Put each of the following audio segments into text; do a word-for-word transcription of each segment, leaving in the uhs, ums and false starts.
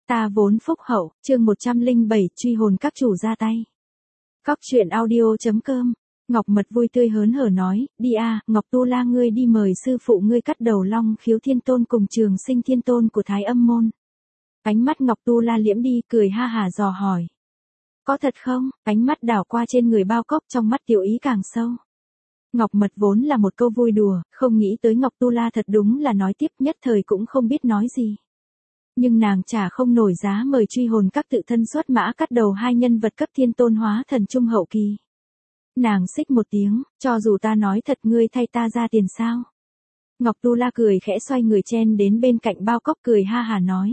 Ta vốn phúc hậu, chương một trăm lẻ bảy, truy hồn các chủ ra tay. Cóc truyện audio.com. Ngọc Mật vui tươi hớn hở nói, đi a, Ngọc Tu La ngươi đi mời sư phụ ngươi cắt đầu Long Khiếu Thiên Tôn cùng Trường Sinh Thiên Tôn của Thái Âm môn. Ánh mắt Ngọc Tu La liễm đi, cười ha hả dò hỏi. Có thật không? Ánh mắt đảo qua trên người Bao Cốc, trong mắt tiểu ý càng sâu. Ngọc Mật vốn là một câu vui đùa, không nghĩ tới Ngọc Tu La thật đúng là nói tiếp, nhất thời cũng không biết nói gì. Nhưng nàng trả không nổi giá mời truy hồn các tự thân xuất mã cắt đầu hai nhân vật cấp thiên tôn hóa thần trung hậu kỳ. Nàng xích một tiếng, cho dù ta nói thật ngươi thay ta ra tiền sao? Ngọc Tu La cười khẽ xoay người chen đến bên cạnh Bao Cốc cười ha hà nói.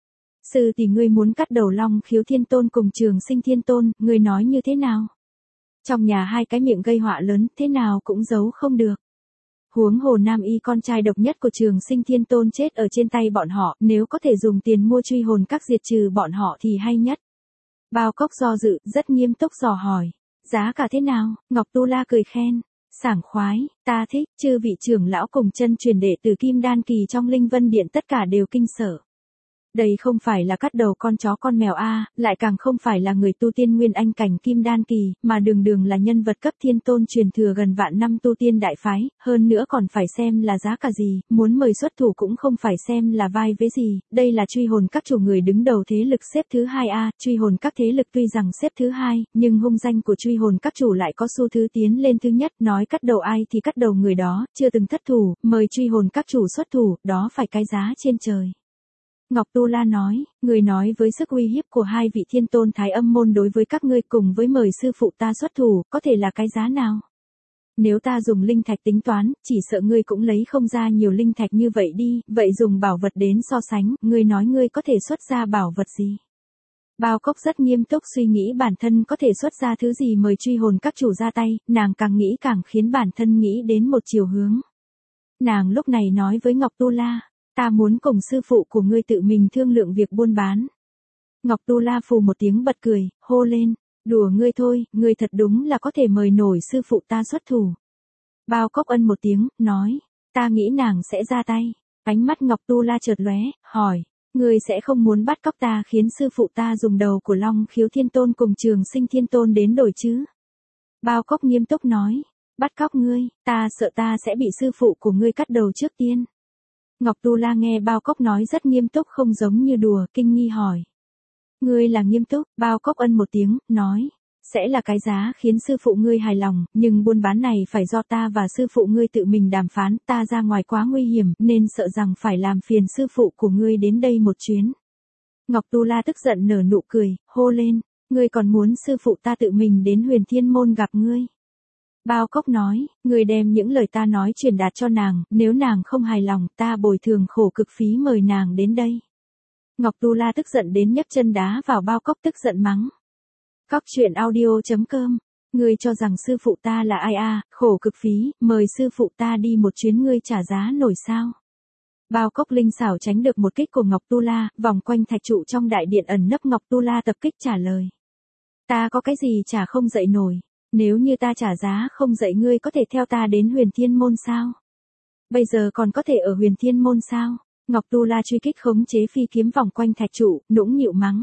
Sư tỷ ngươi muốn cắt đầu Long Khiếu Thiên Tôn cùng Trường Sinh Thiên Tôn, ngươi nói như thế nào? Trong nhà hai cái miệng gây họa lớn, thế nào cũng giấu không được. Huống hồ Nam Y con trai độc nhất của Trường Sinh Thiên Tôn chết ở trên tay bọn họ, nếu có thể dùng tiền mua truy hồn các diệt trừ bọn họ thì hay nhất. Bao Cốc do dự, rất nghiêm túc dò hỏi, giá cả thế nào? Ngọc Tu La cười khen, sảng khoái, ta thích, chư vị trưởng lão cùng chân truyền đệ từ Kim Đan kỳ trong Linh Vân Điện tất cả đều kinh sợ. Đây không phải là cắt đầu con chó con mèo a, lại càng không phải là người tu tiên nguyên anh cảnh Kim Đan kỳ, mà đường đường là nhân vật cấp thiên tôn truyền thừa gần vạn năm tu tiên đại phái, hơn nữa còn phải xem là giá cả gì, muốn mời xuất thủ cũng không phải xem là vai vế gì, đây là truy hồn các chủ người đứng đầu thế lực xếp thứ hai a, truy hồn các thế lực tuy rằng xếp thứ hai, nhưng hung danh của truy hồn các chủ lại có xu thứ tiến lên thứ nhất, nói cắt đầu ai thì cắt đầu người đó, chưa từng thất thủ, mời truy hồn các chủ xuất thủ, đó phải cái giá trên trời. Ngọc Tu La nói, người nói với sức uy hiếp của hai vị thiên tôn Thái Âm môn đối với các ngươi cùng với mời sư phụ ta xuất thủ, có thể là cái giá nào? Nếu ta dùng linh thạch tính toán, chỉ sợ ngươi cũng lấy không ra nhiều linh thạch như vậy đi, vậy dùng bảo vật đến so sánh, ngươi nói ngươi có thể xuất ra bảo vật gì? Bao Cốc rất nghiêm túc suy nghĩ bản thân có thể xuất ra thứ gì mời truy hồn các chủ ra tay, nàng càng nghĩ càng khiến bản thân nghĩ đến một chiều hướng. Nàng lúc này nói với Ngọc Tu La. Ta muốn cùng sư phụ của ngươi tự mình thương lượng việc buôn bán. Ngọc Tu La phù một tiếng bật cười, hô lên, đùa ngươi thôi, ngươi thật đúng là có thể mời nổi sư phụ ta xuất thủ. Bao Cốc ân một tiếng, nói, ta nghĩ nàng sẽ ra tay. Ánh mắt Ngọc Tu La chợt lóe, hỏi, ngươi sẽ không muốn bắt cóc ta khiến sư phụ ta dùng đầu của Long Khiếu Thiên Tôn cùng Trường Sinh Thiên Tôn đến đổi chứ? Bao Cốc nghiêm túc nói, bắt cóc ngươi, ta sợ ta sẽ bị sư phụ của ngươi cắt đầu trước tiên. Ngọc Tu La nghe Bao Cốc nói rất nghiêm túc không giống như đùa, kinh nghi hỏi. Ngươi là nghiêm túc? Bao Cốc ân một tiếng, nói. Sẽ là cái giá khiến sư phụ ngươi hài lòng, nhưng buôn bán này phải do ta và sư phụ ngươi tự mình đàm phán, ta ra ngoài quá nguy hiểm, nên sợ rằng phải làm phiền sư phụ của ngươi đến đây một chuyến. Ngọc Tu La tức giận nở nụ cười, hô lên, ngươi còn muốn sư phụ ta tự mình đến Huyền Thiên môn gặp ngươi. Bao Cốc nói, người đem những lời ta nói truyền đạt cho nàng, nếu nàng không hài lòng, ta bồi thường khổ cực phí mời nàng đến đây. Ngọc Tu La tức giận đến nhấc chân đá vào Bao Cốc tức giận mắng. Cóc truyện audio.com, ngươi cho rằng sư phụ ta là ai a, khổ cực phí, mời sư phụ ta đi một chuyến ngươi trả giá nổi sao? Bao Cốc linh xảo tránh được một kích của Ngọc Tu La, vòng quanh thạch trụ trong đại điện ẩn nấp Ngọc Tu La tập kích trả lời. Ta có cái gì trả không dậy nổi? Nếu như ta trả giá không dậy ngươi có thể theo ta đến Huyền Thiên môn sao? Bây giờ còn có thể ở Huyền Thiên môn sao? Ngọc Tu La truy kích khống chế phi kiếm vòng quanh thạch trụ, nũng nịu mắng.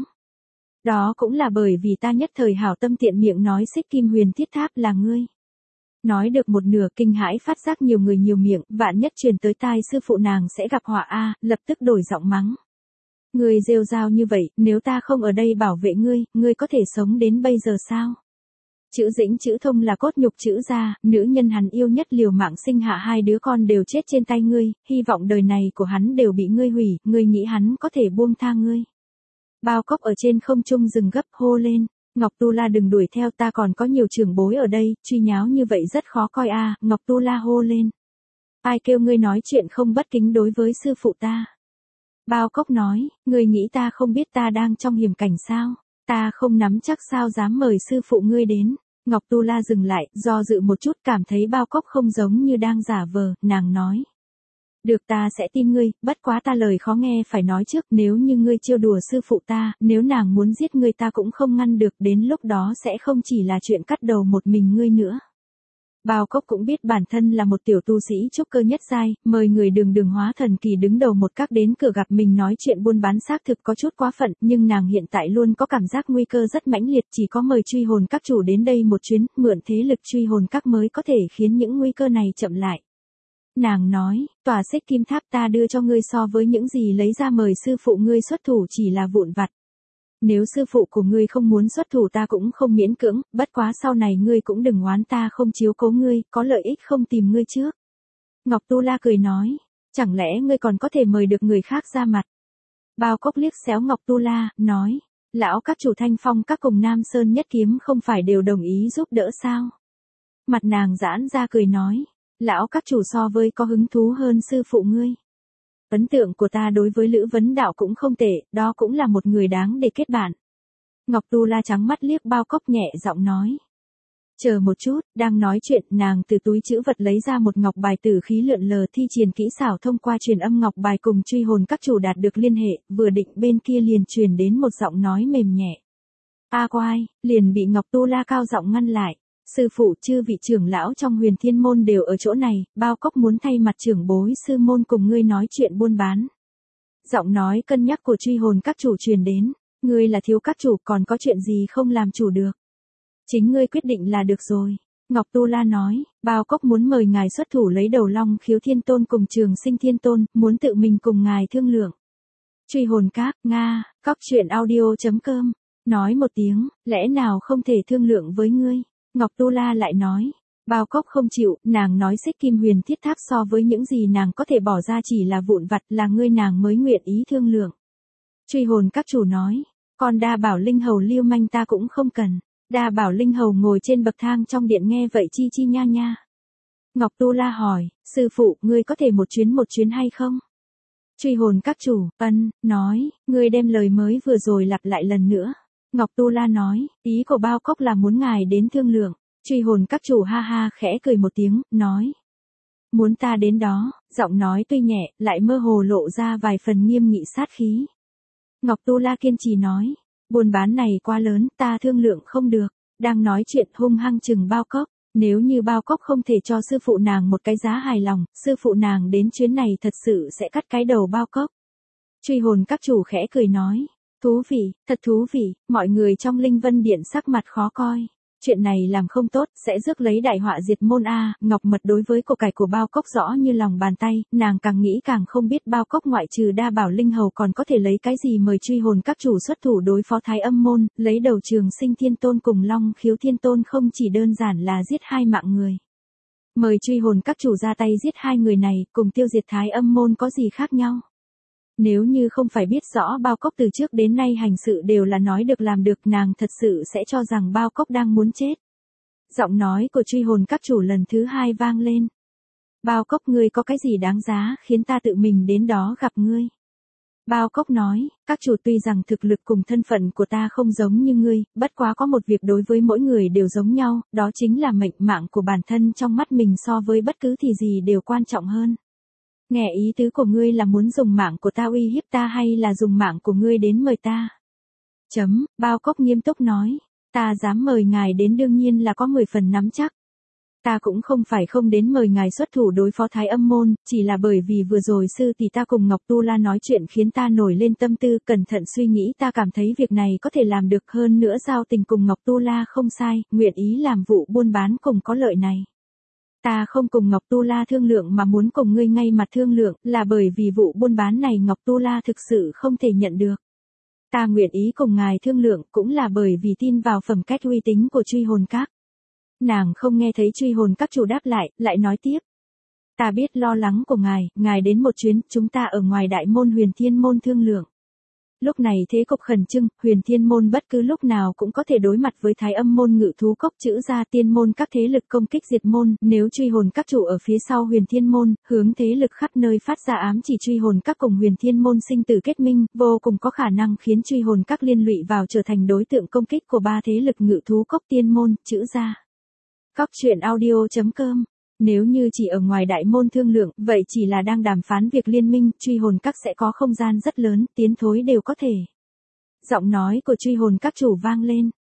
Đó cũng là bởi vì ta nhất thời hảo tâm tiện miệng nói Xích Kim Huyền Thiết Tháp là ngươi. Nói được một nửa kinh hãi phát giác nhiều người nhiều miệng, vạn nhất truyền tới tai sư phụ nàng sẽ gặp họa a, lập tức đổi giọng mắng. Ngươi rêu rao như vậy, nếu ta không ở đây bảo vệ ngươi, ngươi có thể sống đến bây giờ sao? Chữ Dĩnh chữ Thông là cốt nhục chữ gia, nữ nhân hắn yêu nhất liều mạng sinh hạ hai đứa con đều chết trên tay ngươi, hy vọng đời này của hắn đều bị ngươi hủy, ngươi nghĩ hắn có thể buông tha ngươi. Bao Cốc ở trên không trung dừng gấp hô lên, Ngọc Tu La đừng đuổi theo ta còn có nhiều trưởng bối ở đây, truy nháo như vậy rất khó coi a. Ngọc Tu La hô lên. Ai kêu ngươi nói chuyện không bất kính đối với sư phụ ta? Bao Cốc nói, ngươi nghĩ ta không biết ta đang trong hiểm cảnh sao? Ta không nắm chắc sao dám mời sư phụ ngươi đến. Ngọc Tu La dừng lại, do dự một chút cảm thấy Bao Cốc không giống như đang giả vờ, nàng nói. Được ta sẽ tin ngươi, bất quá ta lời khó nghe phải nói trước, nếu như ngươi trêu đùa sư phụ ta, nếu nàng muốn giết ngươi ta cũng không ngăn được, đến lúc đó sẽ không chỉ là chuyện cắt đầu một mình ngươi nữa. Bao Cốc cũng biết bản thân là một tiểu tu sĩ trúc cơ nhất giai, mời người đường đường hóa thần kỳ đứng đầu một các đến cửa gặp mình nói chuyện buôn bán xác thực có chút quá phận, nhưng nàng hiện tại luôn có cảm giác nguy cơ rất mãnh liệt, chỉ có mời truy hồn các chủ đến đây một chuyến, mượn thế lực truy hồn các mới có thể khiến những nguy cơ này chậm lại. Nàng nói, tòa xích kim tháp ta đưa cho ngươi so với những gì lấy ra mời sư phụ ngươi xuất thủ chỉ là vụn vặt. Nếu sư phụ của ngươi không muốn xuất thủ ta cũng không miễn cưỡng, bất quá sau này ngươi cũng đừng oán ta không chiếu cố ngươi, có lợi ích không tìm ngươi trước. Ngọc Tu La cười nói, chẳng lẽ ngươi còn có thể mời được người khác ra mặt. Bao Cốc liếc xéo Ngọc Tu La, nói, lão các chủ Thanh Phong các cùng Nam Sơn Nhất Kiếm không phải đều đồng ý giúp đỡ sao. Mặt nàng giãn ra cười nói, lão các chủ so với có hứng thú hơn sư phụ ngươi. Ấn tượng của ta đối với Lữ Vấn Đạo cũng không tệ, đó cũng là một người đáng để kết bạn. Ngọc Tu La trắng mắt liếc Bao Cốc nhẹ giọng nói. Chờ một chút, đang nói chuyện, nàng từ túi trữ vật lấy ra một ngọc bài tử khí lượn lờ thi triển kỹ xảo thông qua truyền âm ngọc bài cùng truy hồn các chủ đạt được liên hệ, vừa định bên kia liền truyền đến một giọng nói mềm nhẹ. A quai, liền bị Ngọc Tu La cao giọng ngăn lại. Sư phụ chư vị trưởng lão trong Huyền Thiên môn đều ở chỗ này, Bao Cốc muốn thay mặt trưởng bối sư môn cùng ngươi nói chuyện buôn bán. Giọng nói cân nhắc của truy hồn các chủ truyền đến, ngươi là thiếu các chủ còn có chuyện gì không làm chủ được. Chính ngươi quyết định là được rồi. Ngọc Tu La nói, Bao Cốc muốn mời ngài xuất thủ lấy đầu Long Khiếu Thiên Tôn cùng Trường Sinh Thiên Tôn, muốn tự mình cùng ngài thương lượng. Truy hồn các, Nga, cóc truyện audio chấm com, nói một tiếng, lẽ nào không thể thương lượng với ngươi. Ngọc Tu La lại nói, Bao Cốc không chịu, nàng nói xích kim huyền thiết tháp so với những gì nàng có thể bỏ ra chỉ là vụn vặt, là ngươi nàng mới nguyện ý thương lượng. Truy hồn các chủ nói, còn Đa Bảo Linh Hầu liêu manh ta cũng không cần. Đa Bảo Linh Hầu ngồi trên bậc thang trong điện nghe vậy chi chi nha nha. Ngọc Tu La hỏi, sư phụ, ngươi có thể một chuyến một chuyến hay không? Truy hồn các chủ, ân, nói, ngươi đem lời mới vừa rồi lặp lại lần nữa. Ngọc Tu La nói, ý của Bao Cốc là muốn ngài đến thương lượng. Truy hồn các chủ ha ha khẽ cười một tiếng, nói. Muốn ta đến đó, giọng nói tuy nhẹ, lại mơ hồ lộ ra vài phần nghiêm nghị sát khí. Ngọc Tu La kiên trì nói, buôn bán này quá lớn, ta thương lượng không được. Đang nói chuyện hung hăng chừng Bao Cốc. Nếu như Bao Cốc không thể cho sư phụ nàng một cái giá hài lòng, sư phụ nàng đến chuyến này thật sự sẽ cắt cái đầu Bao Cốc. Truy hồn các chủ khẽ cười nói. Thú vị, thật thú vị, mọi người trong Linh Vân Điện sắc mặt khó coi. Chuyện này làm không tốt, sẽ rước lấy đại họa diệt môn A. Ngọc Mật đối với của cải của Bao Cốc rõ như lòng bàn tay, nàng càng nghĩ càng không biết Bao Cốc ngoại trừ Đa Bảo Linh Hầu còn có thể lấy cái gì mời truy hồn các chủ xuất thủ đối phó Thái Âm môn, lấy đầu Trường Sinh Thiên Tôn cùng Long Khiếu Thiên Tôn không chỉ đơn giản là giết hai mạng người. Mời truy hồn các chủ ra tay giết hai người này, cùng tiêu diệt Thái Âm môn có gì khác nhau? Nếu như không phải biết rõ Bao Cốc từ trước đến nay hành sự đều là nói được làm được, nàng thật sự sẽ cho rằng Bao Cốc đang muốn chết. Giọng nói của truy hồn các chủ lần thứ hai vang lên. Bao Cốc, ngươi có cái gì đáng giá khiến ta tự mình đến đó gặp ngươi? Bao Cốc nói, các chủ tuy rằng thực lực cùng thân phận của ta không giống như ngươi, bất quá có một việc đối với mỗi người đều giống nhau, đó chính là mệnh mạng của bản thân trong mắt mình so với bất cứ thì gì đều quan trọng hơn. Nghe ý tứ của ngươi là muốn dùng mạng của ta uy hiếp ta hay là dùng mạng của ngươi đến mời ta? Chấm, Bao Cốc nghiêm túc nói, ta dám mời ngài đến đương nhiên là có mười phần nắm chắc. Ta cũng không phải không đến mời ngài xuất thủ đối phó Thái Âm môn, chỉ là bởi vì vừa rồi sư tỷ ta cùng Ngọc Tu La nói chuyện khiến ta nổi lên tâm tư, cẩn thận suy nghĩ ta cảm thấy việc này có thể làm được, hơn nữa giao tình cùng Ngọc Tu La không sai, nguyện ý làm vụ buôn bán cùng có lợi này. Ta không cùng Ngọc Tu La thương lượng mà muốn cùng ngươi ngay mặt thương lượng, là bởi vì vụ buôn bán này Ngọc Tu La thực sự không thể nhận được. Ta nguyện ý cùng ngài thương lượng cũng là bởi vì tin vào phẩm cách uy tín của truy hồn các. Nàng không nghe thấy truy hồn các chủ đáp lại, lại nói tiếp. Ta biết lo lắng của ngài, ngài đến một chuyến, chúng ta ở ngoài đại môn Huyền Thiên môn thương lượng. Lúc này thế cục khẩn trương, Huyền Thiên môn bất cứ lúc nào cũng có thể đối mặt với Thái Âm môn ngự thú cốc chữ ra tiên môn các thế lực công kích diệt môn, nếu truy hồn các chủ ở phía sau Huyền Thiên môn, hướng thế lực khắp nơi phát ra ám chỉ truy hồn các cùng Huyền Thiên môn sinh tử kết minh, vô cùng có khả năng khiến truy hồn các liên lụy vào trở thành đối tượng công kích của ba thế lực ngự thú cốc tiên môn, chữ ra. Cóc truyện audio chấm com. Nếu như chỉ ở ngoài đại môn thương lượng, vậy chỉ là đang đàm phán việc liên minh, truy hồn các sẽ có không gian rất lớn, tiến thối đều có thể. Giọng nói của truy hồn các chủ vang lên,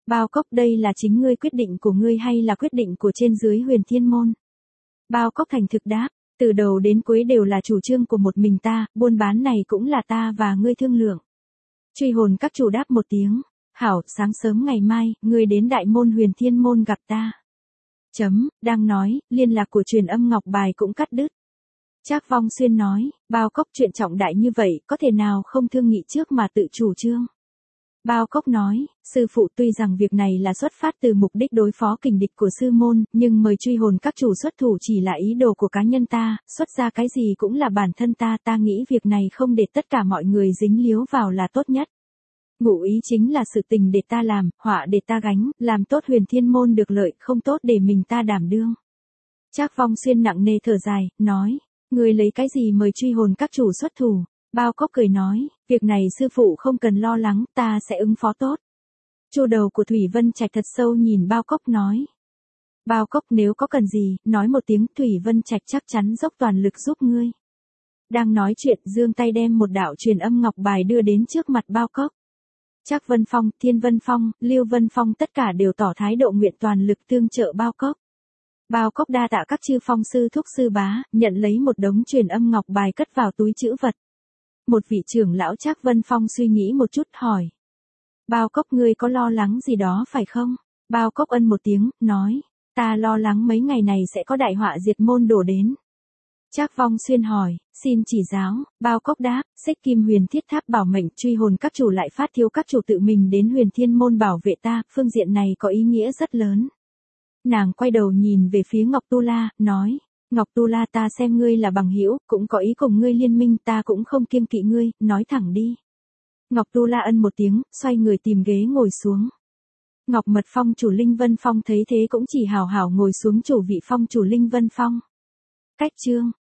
Bao Cốc, đây là chính ngươi quyết định của ngươi hay là quyết định của trên dưới Huyền Thiên Môn? Bao Cốc thành thực đáp, từ đầu đến cuối đều là chủ trương của một mình ta, buôn bán này cũng là ta và ngươi thương lượng. Truy hồn các chủ đáp một tiếng, hảo, sáng sớm ngày mai, ngươi đến đại môn Huyền Thiên Môn gặp ta. Chấm, đang nói, liên lạc của truyền âm ngọc bài cũng cắt đứt. Trác Vong Xuyên nói, Bao Cốc chuyện trọng đại như vậy, có thể nào không thương nghị trước mà tự chủ trương? Bao Cốc nói, sư phụ tuy rằng việc này là xuất phát từ mục đích đối phó kình địch của sư môn, nhưng mời truy hồn các chủ xuất thủ chỉ là ý đồ của cá nhân ta, xuất ra cái gì cũng là bản thân ta, ta nghĩ việc này không để tất cả mọi người dính líu vào là tốt nhất. Ngụ ý chính là sự tình để ta làm, họa để ta gánh, làm tốt Huyền Thiên Môn được lợi, không tốt để mình ta đảm đương. Trác Vong Xuyên nặng nề thở dài, nói, người lấy cái gì mời truy hồn các chủ xuất thủ? Bao Cốc cười nói, việc này sư phụ không cần lo lắng, ta sẽ ứng phó tốt. Chu đầu của Thủy Vân Trạch thật sâu nhìn Bao Cốc nói. Bao Cốc, nếu có cần gì, nói một tiếng, Thủy Vân Trạch chắc chắn dốc toàn lực giúp ngươi. Đang nói chuyện, giương tay đem một đạo truyền âm ngọc bài đưa đến trước mặt Bao Cốc. Trác Vân Phong, Thiên Vân Phong, Lưu Vân Phong tất cả đều tỏ thái độ nguyện toàn lực tương trợ Bao Cốc. Bao Cốc đa tạ các chư phong sư thúc sư bá, nhận lấy một đống truyền âm ngọc bài cất vào túi trữ vật. Một vị trưởng lão Trác Vân Phong suy nghĩ một chút hỏi. Bao Cốc, ngươi có lo lắng gì đó phải không? Bao Cốc ân một tiếng, nói, ta lo lắng mấy ngày này sẽ có đại họa diệt môn đổ đến. Trác Vong Xuyên hỏi, xin chỉ giáo. Bao Cốc đáp, Xích Kim Huyền Thiết Tháp bảo mệnh, truy hồn các chủ lại phát thiếu các chủ tự mình đến Huyền Thiên Môn bảo vệ ta, phương diện này có ý nghĩa rất lớn. Nàng quay đầu nhìn về phía Ngọc Tu La, nói, Ngọc Tu La, ta xem ngươi là bằng hữu, cũng có ý cùng ngươi liên minh, ta cũng không kiêng kỵ ngươi, nói thẳng đi. Ngọc Tu La ân một tiếng, xoay người tìm ghế ngồi xuống. Ngọc Mật Phong chủ Linh Vân Phong thấy thế cũng chỉ hào hào ngồi xuống chủ vị phong chủ Linh Vân Phong. Cách chương